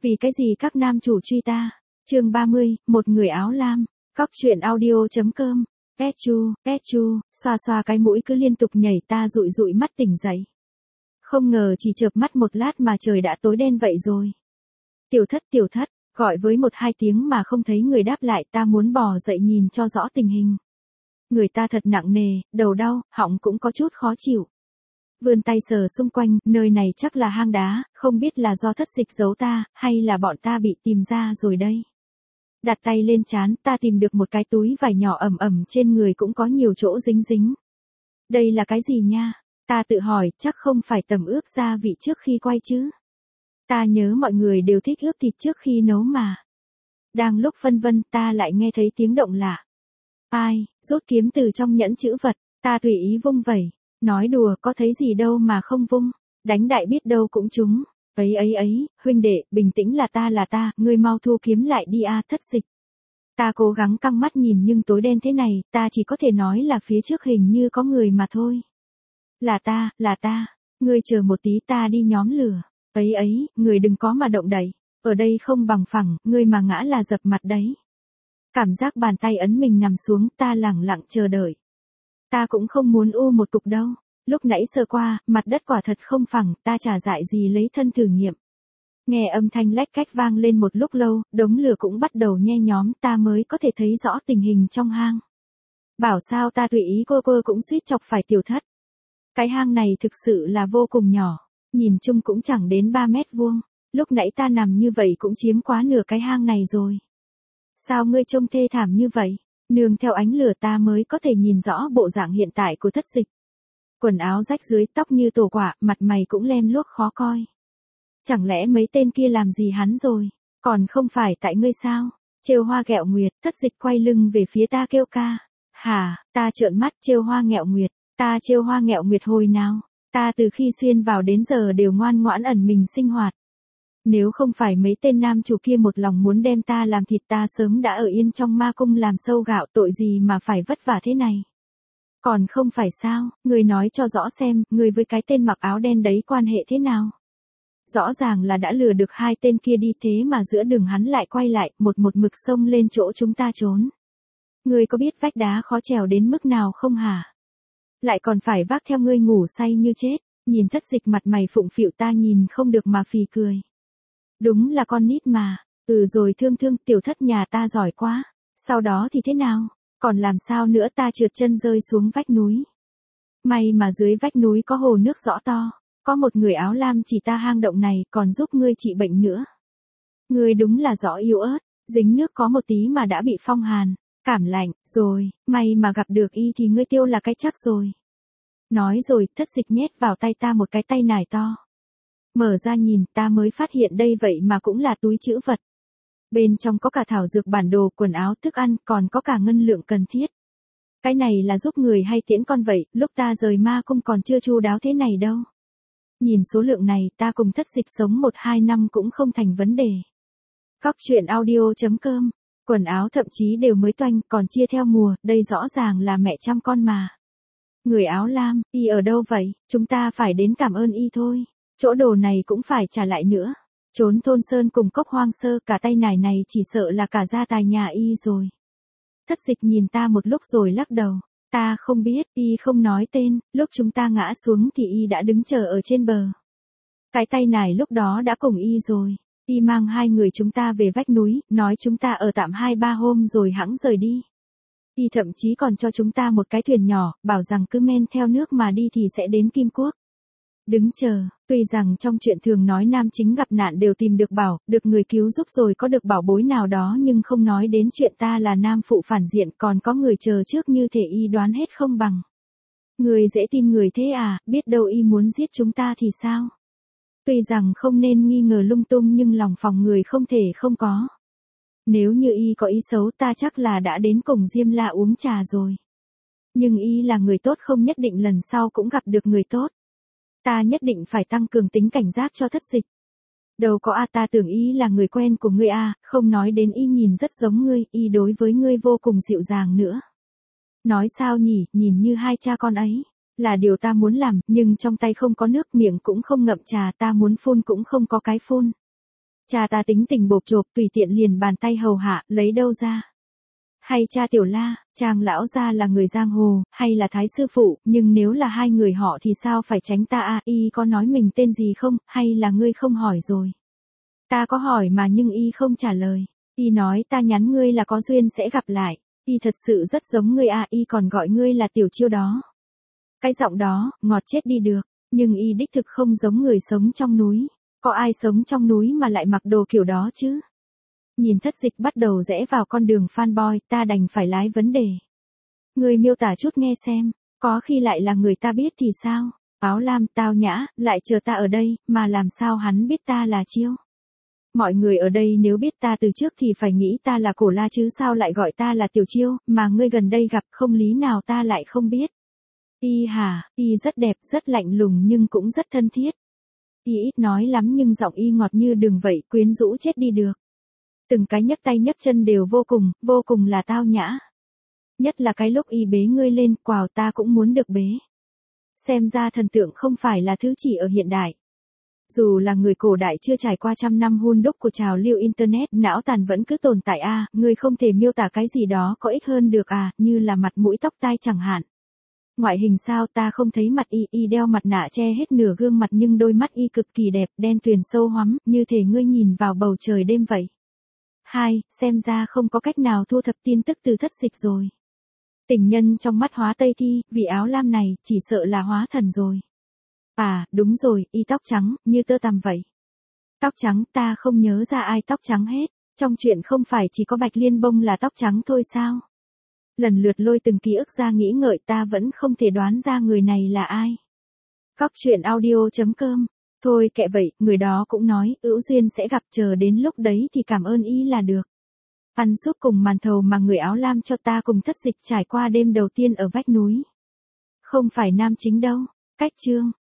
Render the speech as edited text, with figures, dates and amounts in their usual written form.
Vì cái gì các nam chủ truy ta? Chương 30, một người áo lam. Cóc truyện audio.com. Petchu, xoa xoa cái mũi cứ liên tục nhảy, ta dụi dụi mắt tỉnh dậy. Không ngờ chỉ chợp mắt một lát mà trời đã tối đen vậy rồi. Tiểu thất, gọi với 1-2 tiếng mà không thấy người đáp lại, ta muốn bò dậy nhìn cho rõ tình hình. Người ta thật nặng nề, đầu đau, họng cũng có chút khó chịu. Vươn tay sờ xung quanh, nơi này chắc là hang đá, không biết là do thất dịch giấu ta, hay là bọn ta bị tìm ra rồi đây. Đặt tay lên trán, ta tìm được một cái túi vải nhỏ ẩm trên người, cũng có nhiều chỗ dính dính. Đây là cái gì nha? Ta tự hỏi, chắc không phải tẩm ướp gia vị trước khi quay chứ. Ta nhớ mọi người đều thích ướp thịt trước khi nấu mà. Đang lúc phân vân, ta lại nghe thấy tiếng động lạ. Ai, rút kiếm từ trong nhẫn chữ vật, ta tùy ý vung vẩy. Nói đùa, có thấy gì đâu mà không vung. Đánh đại biết đâu cũng trúng. Ấy, huynh đệ, bình tĩnh, là ta, ngươi mau thu kiếm lại đi a, thất dịch. Ta cố gắng căng mắt nhìn nhưng tối đen thế này, ta chỉ có thể nói là phía trước hình như có người mà thôi. Là ta, ngươi chờ một tí, ta đi nhóm lửa. Ấy, người đừng có mà động đậy, ở đây không bằng phẳng, ngươi mà ngã là dập mặt đấy. Cảm giác bàn tay ấn mình nằm xuống, ta lẳng lặng chờ đợi. Ta cũng không muốn một cục đâu. Lúc nãy sơ qua, mặt đất quả thật không phẳng, ta chả dại gì lấy thân thử nghiệm. Nghe âm thanh lách cách vang lên một lúc lâu, đống lửa cũng bắt đầu nhe nhóm, ta mới có thể thấy rõ tình hình trong hang. Bảo sao ta tùy ý cô cũng suýt chọc phải tiểu thất. Cái hang này thực sự là vô cùng nhỏ, nhìn chung cũng chẳng đến 3 mét vuông. Lúc nãy ta nằm như vậy cũng chiếm quá nửa cái hang này rồi. Sao ngươi trông thê thảm như vậy? Nương theo ánh lửa ta mới có thể nhìn rõ bộ dạng hiện tại của thất dịch. Quần áo rách dưới, tóc như tổ quả, mặt mày cũng lem luốc khó coi. Chẳng lẽ mấy tên kia làm gì hắn rồi? Còn không phải tại ngươi sao? Trêu hoa ghẹo nguyệt, thất dịch quay lưng về phía ta kêu ca. Hả? Ta trợn mắt, trêu hoa nghẹo nguyệt. Ta trêu hoa nghẹo nguyệt hồi nào? Ta từ khi xuyên vào đến giờ đều ngoan ngoãn ẩn mình sinh hoạt. Nếu không phải mấy tên nam chủ kia một lòng muốn đem ta làm thịt, ta sớm đã ở yên trong ma cung làm sâu gạo, tội gì mà phải vất vả thế này. Còn không phải sao, người nói cho rõ xem, người với cái tên mặc áo đen đấy quan hệ thế nào? Rõ ràng là đã lừa được 2 tên kia đi, thế mà giữa đường hắn lại quay lại, một mực xông lên chỗ chúng ta trốn. Ngươi có biết vách đá khó trèo đến mức nào không hả? Lại còn phải vác theo ngươi ngủ say như chết. Nhìn thất dịch mặt mày phụng phịu, ta nhìn không được mà phì cười. Đúng là con nít mà. Rồi thương, tiểu thất nhà ta giỏi quá. Sau đó thì thế nào? Còn làm sao nữa, ta trượt chân rơi xuống vách núi. May mà dưới vách núi có hồ nước rõ to. Có một người áo lam chỉ ta hang động này, còn giúp ngươi trị bệnh nữa. Ngươi đúng là rõ yếu ớt, dính nước có một tí mà đã bị phong hàn, cảm lạnh, rồi, may mà gặp được y thì ngươi tiêu là cái chắc rồi. Nói rồi, thất dịch nhét vào tay ta một cái tay nải to. Mở ra nhìn, ta mới phát hiện đây vậy mà cũng là túi trữ vật. Bên trong có cả thảo dược, bản đồ, quần áo, thức ăn, còn có cả ngân lượng cần thiết. Cái này là giúp người hay tiễn con vậy, lúc ta rời ma cung còn chưa chu đáo thế này đâu. Nhìn số lượng này, ta cùng thất dịch sống 1-2 năm cũng không thành vấn đề. Cóc truyện audio.com. Quần áo thậm chí đều mới toanh, còn chia theo mùa, đây rõ ràng là mẹ chăm con mà. Người áo lam, y ở đâu vậy? Chúng ta phải đến cảm ơn y thôi. Chỗ đồ này cũng phải trả lại nữa. Trốn thôn sơn cùng cốc hoang sơ, cả tay nải này chỉ sợ là cả gia tài nhà y rồi. Thất dịch nhìn ta một lúc rồi lắc đầu. Ta không biết, y không nói tên, lúc chúng ta ngã xuống thì y đã đứng chờ ở trên bờ. Cái tay nải lúc đó đã cùng y rồi. Y mang 2 người chúng ta về vách núi, nói chúng ta ở tạm 2-3 hôm rồi hẵng rời đi. Y thậm chí còn cho chúng ta một cái thuyền nhỏ, bảo rằng cứ men theo nước mà đi thì sẽ đến Kim Quốc. Đứng chờ, tuy rằng trong chuyện thường nói nam chính gặp nạn đều tìm được bảo, được người cứu giúp rồi có được bảo bối nào đó, nhưng không nói đến chuyện ta là nam phụ phản diện còn có người chờ trước như thể y đoán hết không bằng. Người dễ tin người thế à, biết đâu y muốn giết chúng ta thì sao? Tuy rằng không nên nghi ngờ lung tung nhưng lòng phòng người không thể không có. Nếu như y có ý xấu ta chắc là đã đến cùng Diêm La uống trà rồi. Nhưng y là người tốt, không nhất định lần sau cũng gặp được người tốt. Ta nhất định phải tăng cường tính cảnh giác cho thất dịch. Đâu có ta tưởng y là người quen của ngươi không nói đến y nhìn rất giống ngươi, y đối với ngươi vô cùng dịu dàng nữa. Nói sao nhỉ, nhìn như 2 cha con ấy. Là điều ta muốn làm, nhưng trong tay không có nước, miệng cũng không ngậm trà, ta muốn phun cũng không có cái phun. Cha ta tính tình bộp chộp tùy tiện liền bàn tay hầu hạ, lấy đâu ra. Hay cha Tiểu La, Trang lão gia là người giang hồ, hay là Thái sư phụ, nhưng nếu là hai người họ thì sao phải tránh ta à, y có nói mình tên gì không, hay là ngươi không hỏi rồi. Ta có hỏi mà nhưng y không trả lời. Y nói ta nhắn ngươi là có duyên sẽ gặp lại. Y thật sự rất giống ngươi à, y còn gọi ngươi là Tiểu Chiêu đó. Cái giọng đó, ngọt chết đi được, nhưng y đích thực không giống người sống trong núi. Có ai sống trong núi mà lại mặc đồ kiểu đó chứ? Nhìn Thất Dịch bắt đầu rẽ vào con đường fanboy, ta đành phải lái vấn đề. Ngươi miêu tả chút nghe xem, có khi lại là người ta biết thì sao? Áo lam tao nhã, lại chờ ta ở đây, mà làm sao hắn biết ta là Chiêu? Mọi người ở đây nếu biết ta từ trước thì phải nghĩ ta là Cổ La chứ sao lại gọi ta là Tiểu Chiêu, mà ngươi gần đây gặp không lý nào ta lại không biết. Y hả, y rất đẹp, rất lạnh lùng nhưng cũng rất thân thiết. Y ít nói lắm nhưng giọng y ngọt như đường vậy, quyến rũ chết đi được. Từng cái nhấc tay nhấc chân đều vô cùng là tao nhã. Nhất là cái lúc y bế ngươi lên, quào ta cũng muốn được bế. Xem ra thần tượng không phải là thứ chỉ ở hiện đại. Dù là người cổ đại chưa trải qua trăm năm hun đúc của trào lưu internet, não tàn vẫn cứ tồn tại à, ngươi không thể miêu tả cái gì đó có ích hơn được à, như là mặt mũi tóc tai chẳng hạn. Ngoại hình sao ta không thấy mặt y đeo mặt nạ che hết nửa gương mặt nhưng đôi mắt y cực kỳ đẹp, đen tuyền sâu hoắm, như thể ngươi nhìn vào bầu trời đêm vậy. 2. Xem ra không có cách nào thu thập tin tức từ Thất Dịch rồi. Tình nhân trong mắt Hóa Tây Thi, vì áo lam này, chỉ sợ là hóa thần rồi. À, đúng rồi, y tóc trắng, như tơ tằm vậy. Tóc trắng, ta không nhớ ra ai tóc trắng hết, trong chuyện không phải chỉ có Bạch Liên Bông là tóc trắng thôi sao? Lần lượt lôi từng ký ức ra nghĩ ngợi ta vẫn không thể đoán ra người này là ai. Cóc truyện audio.com. Thôi kệ vậy, người đó cũng nói, hữu duyên sẽ gặp, chờ đến lúc đấy thì cảm ơn y là được. Ăn súp cùng màn thầu mà người áo lam cho ta cùng Thất Dịch trải qua đêm đầu tiên ở vách núi. Không phải nam chính đâu. Cách chương.